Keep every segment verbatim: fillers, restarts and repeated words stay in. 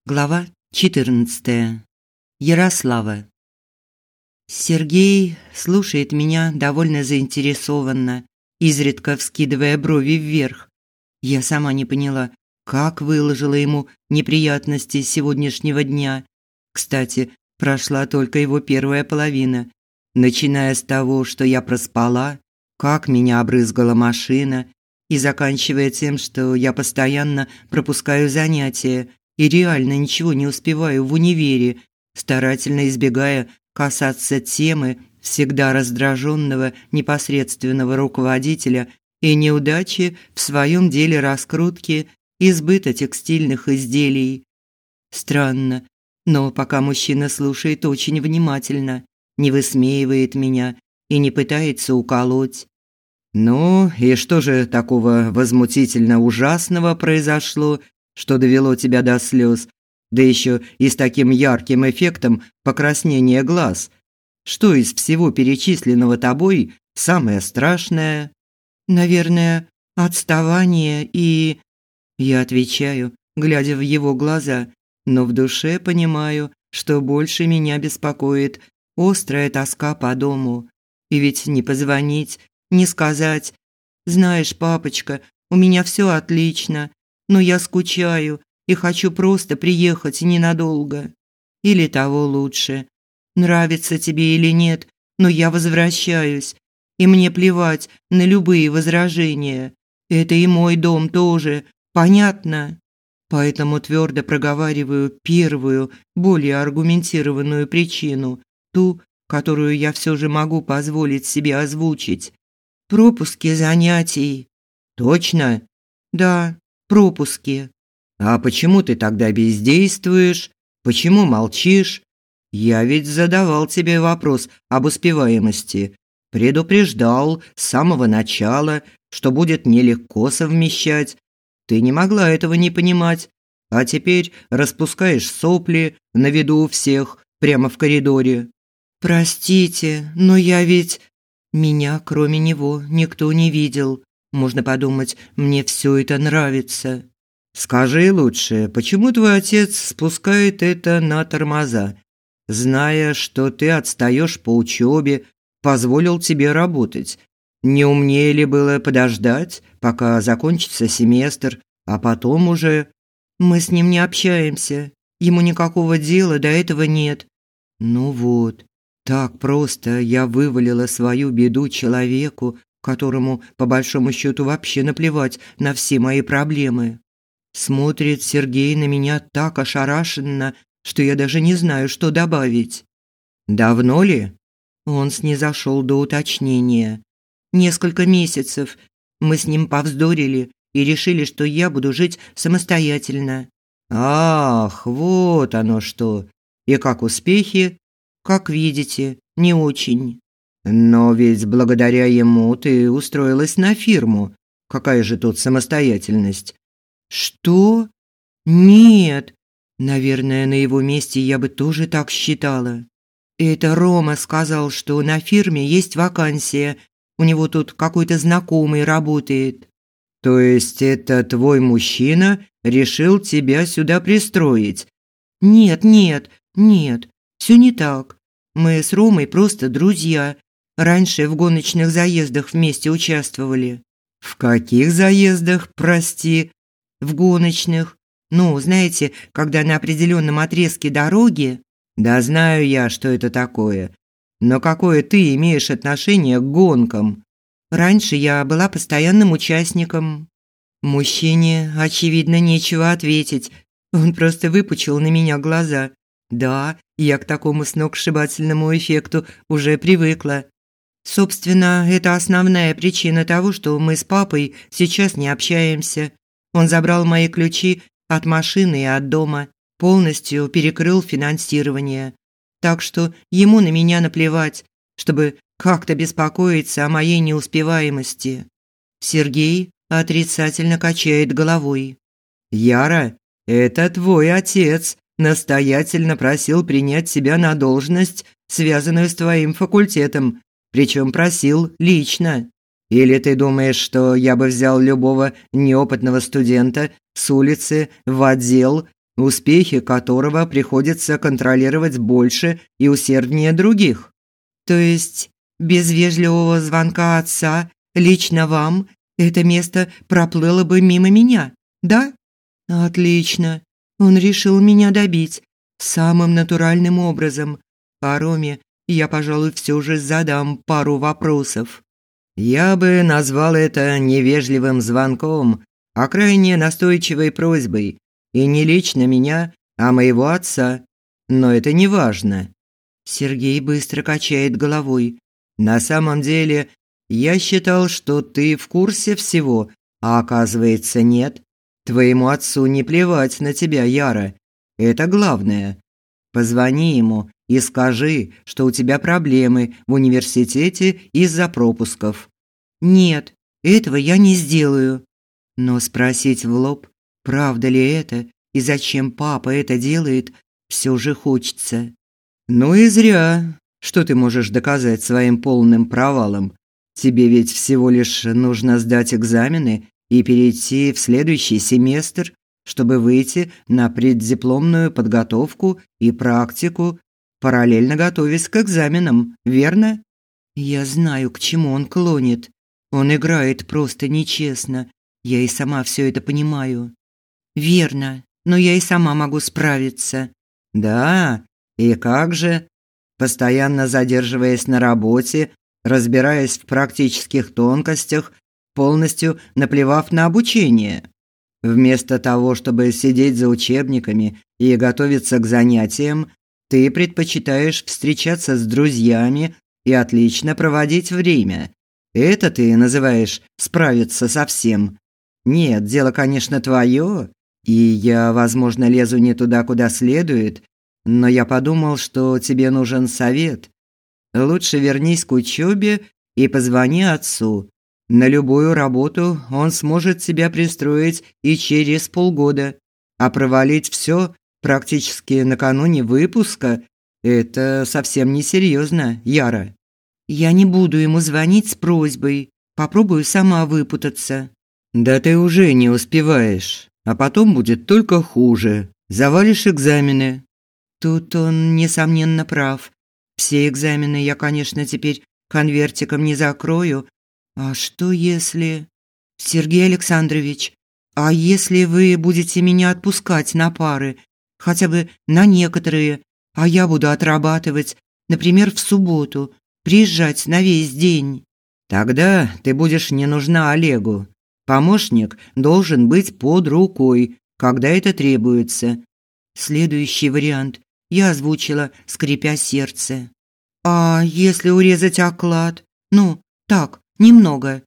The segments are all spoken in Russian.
Глава четырнадцатая. Ярослава. Сергей слушает меня довольно заинтересованно, изредка вскидывая брови вверх. Я сама не поняла, как выложила ему неприятности сегодняшнего дня. Кстати, прошла только его первая половина, начиная с того, что я проспала, как меня обрызгала машина, и заканчивая тем, что я постоянно пропускаю занятия и реально ничего не успеваю в универе, старательно избегая касаться темы всегда раздраженного непосредственного руководителя и неудачи в своем деле раскрутки избыта текстильных изделий. Странно, но пока мужчина слушает очень внимательно, не высмеивает меня и не пытается уколоть. «Ну, и что же такого возмутительно ужасного произошло, что довело тебя до слез, да еще и с таким ярким эффектом покраснения глаз? Что из всего перечисленного тобой самое страшное?» «Наверное, отставание и...» Я отвечаю, глядя в его глаза, но в душе понимаю, что больше меня беспокоит острая тоска по дому. И ведь не позвонить, не сказать: «Знаешь, папочка, у меня все отлично, но я скучаю и хочу просто приехать ненадолго». Или того лучше: «Нравится тебе или нет, но я возвращаюсь, и мне плевать на любые возражения. Это и мой дом тоже, понятно?» Поэтому твердо проговариваю первую, более аргументированную причину, ту, которую я все же могу позволить себе озвучить. Пропуски занятий. «Точно?» «Да, пропуски». «А почему ты тогда бездействуешь? Почему молчишь? Я ведь задавал тебе вопрос об успеваемости. Предупреждал с самого начала, что будет нелегко совмещать. Ты не могла этого не понимать, а теперь распускаешь сопли на виду у всех, прямо в коридоре». «Простите, но я ведь...» Меня, кроме него, никто не видел. Можно подумать, мне все это нравится. «Скажи лучше, почему твой отец спускает это на тормоза? Зная, что ты отстаешь по учебе, позволил тебе работать. Не умнее ли было подождать, пока закончится семестр, а потом уже...» «Мы с ним не общаемся. Ему никакого дела до этого нет». «Ну вот, так просто я вывалила свою беду человеку, которому, по большому счету, вообще наплевать на все мои проблемы». Смотрит Сергей на меня так ошарашенно, что я даже не знаю, что добавить. «Давно ли?» Он снизошел до уточнения. «Несколько месяцев. Мы с ним повздорили и решили, что я буду жить самостоятельно». «Ах, вот оно что! И как успехи?» «Как видите, не очень». «Но ведь благодаря ему ты устроилась на фирму. Какая же тут самостоятельность?» «Что? Нет. Наверное, на его месте я бы тоже так считала. Это Рома сказал, что на фирме есть вакансия. У него тут какой-то знакомый работает». «То есть это твой мужчина решил тебя сюда пристроить?» «Нет, нет, нет, все не так. Мы с Ромой просто друзья. Раньше в гоночных заездах вместе участвовали». «В каких заездах, прости?» «В гоночных. Ну, знаете, когда на определенном отрезке дороги...» «Да знаю я, что это такое. Но какое ты имеешь отношение к гонкам?» «Раньше я была постоянным участником». Мужчине, очевидно, нечего ответить. Он просто выпучил на меня глаза. Да, я к такому сногсшибательному эффекту уже привыкла. Собственно, это основная причина того, что мы с папой сейчас не общаемся. Он забрал мои ключи от машины и от дома, полностью перекрыл финансирование. Так что ему на меня наплевать, чтобы как-то беспокоиться о моей неуспеваемости. Сергей отрицательно качает головой. «Яра, это твой отец настоятельно просил принять тебя на должность, связанную с твоим факультетом, причем просил лично. Или ты думаешь, что я бы взял любого неопытного студента с улицы в отдел успехи которого приходится контролировать больше и усерднее других. То есть без вежливого звонка отца лично вам это место проплыло бы мимо меня, да? Отлично. Он решил меня добить самым натуральным образом. А Роме я, пожалуй, все же задам пару вопросов. Я бы назвал это невежливым звонком, а крайне настойчивой просьбой. И не лично меня, а моего отца. Но это не важно. Сергей быстро качает головой. На самом деле, я считал, что ты в курсе всего, а оказывается нет. Твоему отцу не плевать на тебя, Яра. Это главное. Позвони ему и скажи, что у тебя проблемы в университете из-за пропусков. Нет, этого я не сделаю. Но спросить в лоб, правда ли это и зачем папа это делает, все же хочется. Ну и зря. Что ты можешь доказать своим полным провалом? Тебе ведь всего лишь нужно сдать экзамены и перейти в следующий семестр, чтобы выйти на преддипломную подготовку и практику, параллельно готовясь к экзаменам, верно? Я знаю, к чему он клонит. Он играет просто нечестно. Я и сама все это понимаю. Верно, но я и сама могу справиться. Да, и как же? Постоянно задерживаясь на работе, разбираясь в практических тонкостях, полностью наплевав на обучение. Вместо того, чтобы сидеть за учебниками и готовиться к занятиям, ты предпочитаешь встречаться с друзьями и отлично проводить время. Это ты называешь справиться со всем. Нет, дело, конечно, твое, и я, возможно, лезу не туда, куда следует, но я подумал, что тебе нужен совет. Лучше вернись к учебе и позвони отцу. На любую работу он сможет тебя пристроить и через полгода. А провалить все практически накануне выпуска – это совсем несерьезно, Яра. Я не буду ему звонить с просьбой. Попробую сама выпутаться. Да ты уже не успеваешь, а потом будет только хуже. Завалишь экзамены. Тут он, несомненно, прав. Все экзамены я, конечно, теперь конвертиком не закрою. А что если... Сергей Александрович, а если вы будете меня отпускать на пары, хотя бы на некоторые, а я буду отрабатывать, например, в субботу, приезжать на весь день? Тогда ты будешь не нужна Олегу. Помощник должен быть под рукой, когда это требуется. Следующий вариант я озвучила, скрипя сердце. А если урезать оклад? Ну, так, немного.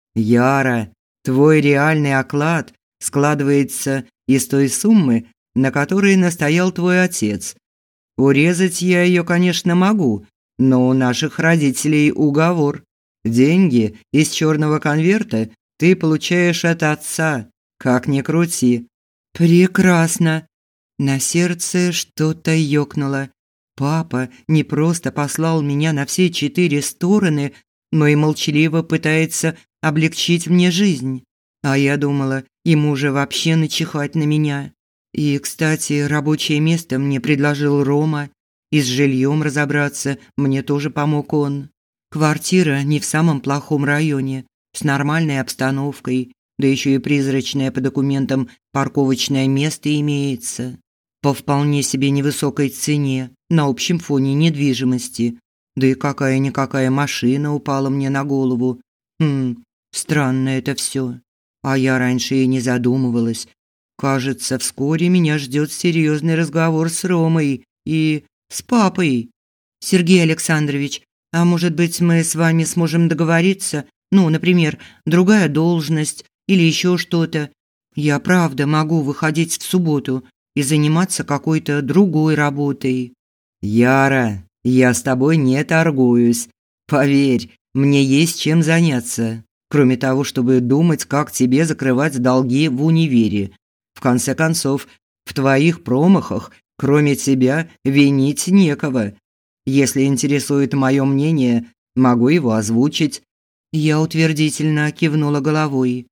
Яра, твой реальный оклад складывается из той суммы, на которой настоял твой отец. Урезать я ее, конечно, могу, но у наших родителей уговор. Деньги из черного конверта ты получаешь от отца, как ни крути. Прекрасно. На сердце что-то ёкнуло. Папа не просто послал меня на все четыре стороны, но и молчаливо пытается облегчить мне жизнь. А я думала, ему же вообще начихать на меня. И, кстати, рабочее место мне предложил Рома, и с жильем разобраться мне тоже помог он. Квартира не в самом плохом районе, с нормальной обстановкой, да еще и призрачное по документам парковочное место имеется. По вполне себе невысокой цене, на общем фоне недвижимости. Да и какая-никакая машина упала мне на голову. Хм, странно это все. А я раньше и не задумывалась. Кажется, вскоре меня ждет серьезный разговор с Ромой и с папой. Сергей Александрович, а может быть, мы с вами сможем договориться? Ну, например, другая должность или еще что-то. Я правда могу выходить в субботу и заниматься какой-то другой работой. Яра, я с тобой не торгуюсь. Поверь, мне есть чем заняться, кроме того, чтобы думать, как тебе закрывать долги в универе. В конце концов, в твоих промахах, кроме тебя, винить некого. Если интересует мое мнение, могу его озвучить. Я утвердительно кивнула головой.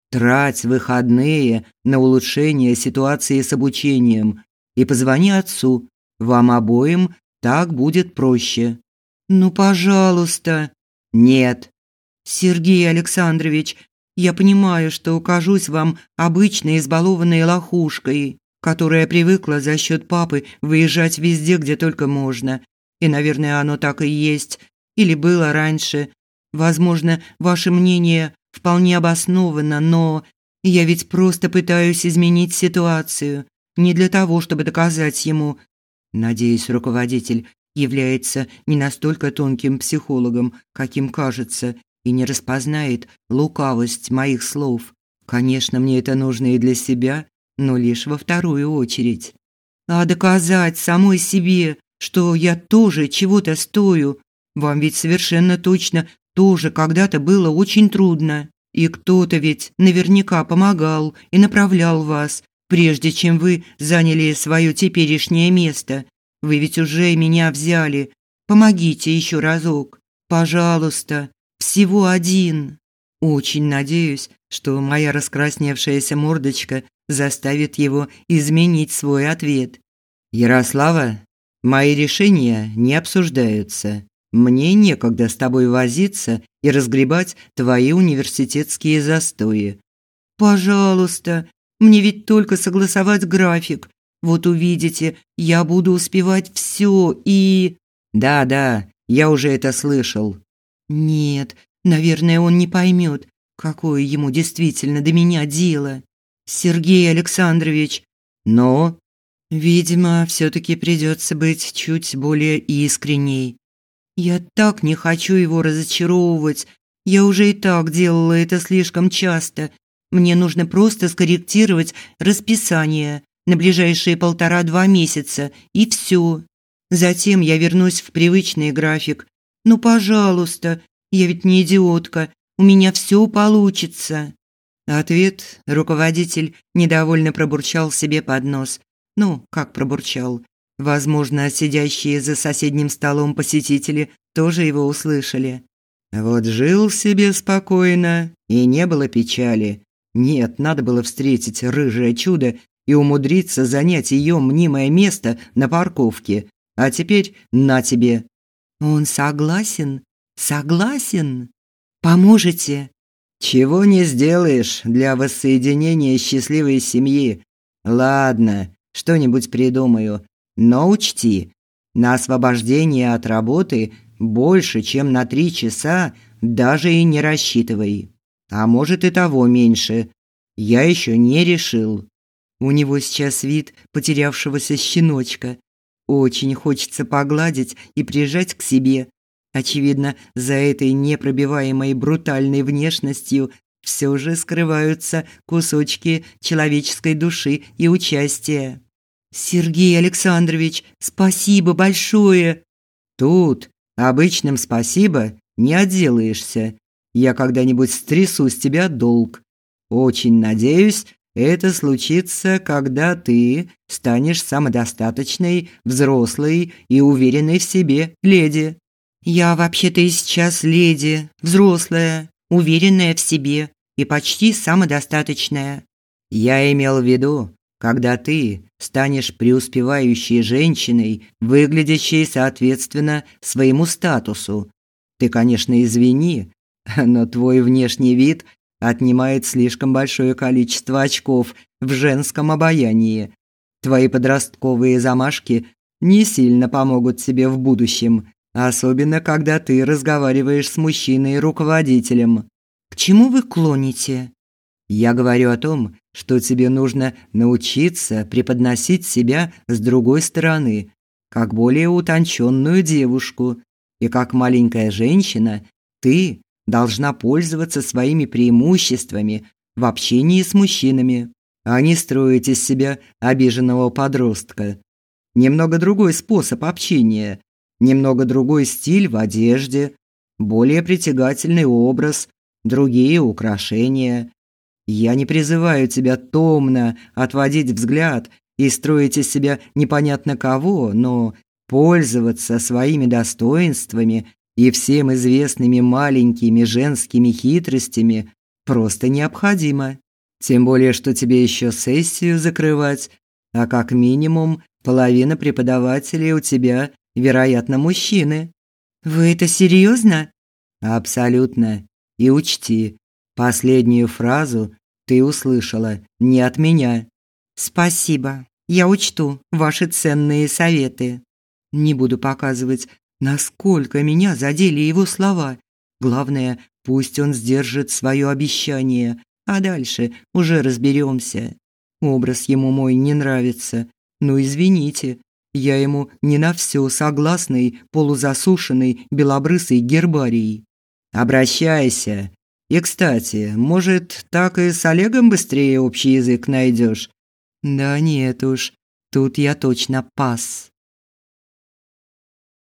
Трать выходные на улучшение ситуации с обучением и позвони отцу. Вам обоим так будет проще. Ну, пожалуйста. Нет. Сергей Александрович, я понимаю, что кажусь вам обычной избалованной лохушкой, которая привыкла за счет папы выезжать везде, где только можно. И, наверное, оно так и есть. Или было раньше. Возможно, ваше мнение вполне обосновано, но я ведь просто пытаюсь изменить ситуацию. Не для того, чтобы доказать ему. Надеюсь, руководитель является не настолько тонким психологом, каким кажется, и не распознает лукавость моих слов. Конечно, мне это нужно и для себя, но лишь во вторую очередь. А доказать самой себе, что я тоже чего-то стою, вам ведь совершенно точно тоже когда-то было очень трудно. И кто-то ведь наверняка помогал и направлял вас, прежде чем вы заняли свое теперешнее место. Вы ведь уже меня взяли. Помогите еще разок. Пожалуйста, всего один. Очень надеюсь, что моя раскрасневшаяся мордочка заставит его изменить свой ответ. Ярослава, мои решения не обсуждаются. Мне некогда с тобой возиться и разгребать твои университетские застои. Пожалуйста, мне ведь только согласовать график. Вот увидите, я буду успевать все и... Да-да, я уже это слышал. Нет, наверное, он не поймет, какое ему действительно до меня дело. Сергей Александрович. Но... Видимо, все-таки придется быть чуть более искренней. Я так не хочу его разочаровывать. Я уже и так делала это слишком часто. Мне нужно просто скорректировать расписание на ближайшие полтора-два месяца, и все. Затем я вернусь в привычный график. Ну, пожалуйста, я ведь не идиотка, у меня все получится. Ответ руководитель недовольно пробурчал себе под нос. Ну, как пробурчал. Возможно, сидящие за соседним столом посетители тоже его услышали. Вот жил себе спокойно, и не было печали. Нет, надо было встретить рыжее чудо и умудриться занять ее мнимое место на парковке. А теперь на тебе. Он согласен? Согласен? Поможете? Чего не сделаешь для воссоединения счастливой семьи. Ладно, что-нибудь придумаю. Но учти, на освобождение от работы больше, чем на три часа, даже и не рассчитывай. А может и того меньше. Я еще не решил. У него сейчас вид потерявшегося щеночка. Очень хочется погладить и прижать к себе. Очевидно, за этой непробиваемой брутальной внешностью все же скрываются кусочки человеческой души и участия. Сергей Александрович, спасибо большое. Тут обычным спасибо не отделаешься. Я когда-нибудь стрясу с тебя долг. Очень надеюсь, это случится, когда ты станешь самодостаточной, взрослой и уверенной в себе леди. Я вообще-то и сейчас леди, взрослая, уверенная в себе и почти самодостаточная. Я имел в виду, когда ты станешь преуспевающей женщиной, выглядящей соответственно своему статусу. Ты, конечно, извини, но твой внешний вид отнимает слишком большое количество очков в женском обаянии. Твои подростковые замашки не сильно помогут тебе в будущем, особенно когда ты разговариваешь с мужчиной-руководителем. К чему вы клоните? Я говорю о том, что тебе нужно научиться преподносить себя с другой стороны, как более утонченную девушку. И как маленькая женщина, ты должна пользоваться своими преимуществами в общении с мужчинами, а не строить из себя обиженного подростка. Немного другой способ общения, немного другой стиль в одежде, более притягательный образ, другие украшения. Я не призываю тебя томно отводить взгляд и строить из себя непонятно кого, но пользоваться своими достоинствами и всем известными маленькими женскими хитростями просто необходимо. Тем более, что тебе еще сессию закрывать, а как минимум половина преподавателей у тебя, вероятно, мужчины. Вы это серьезно? Абсолютно. И учти, последнюю фразу ты услышала не от меня. Спасибо. Я учту ваши ценные советы. Не буду показывать, насколько меня задели его слова. Главное, пусть он сдержит свое обещание, а дальше уже разберемся. Образ ему мой не нравится. Ну, извините, я ему не на все согласный, полузасушенный, белобрысый гербарий. Обращайся. И, кстати, может, так и с Олегом быстрее общий язык найдешь? Да нет уж, тут я точно пас.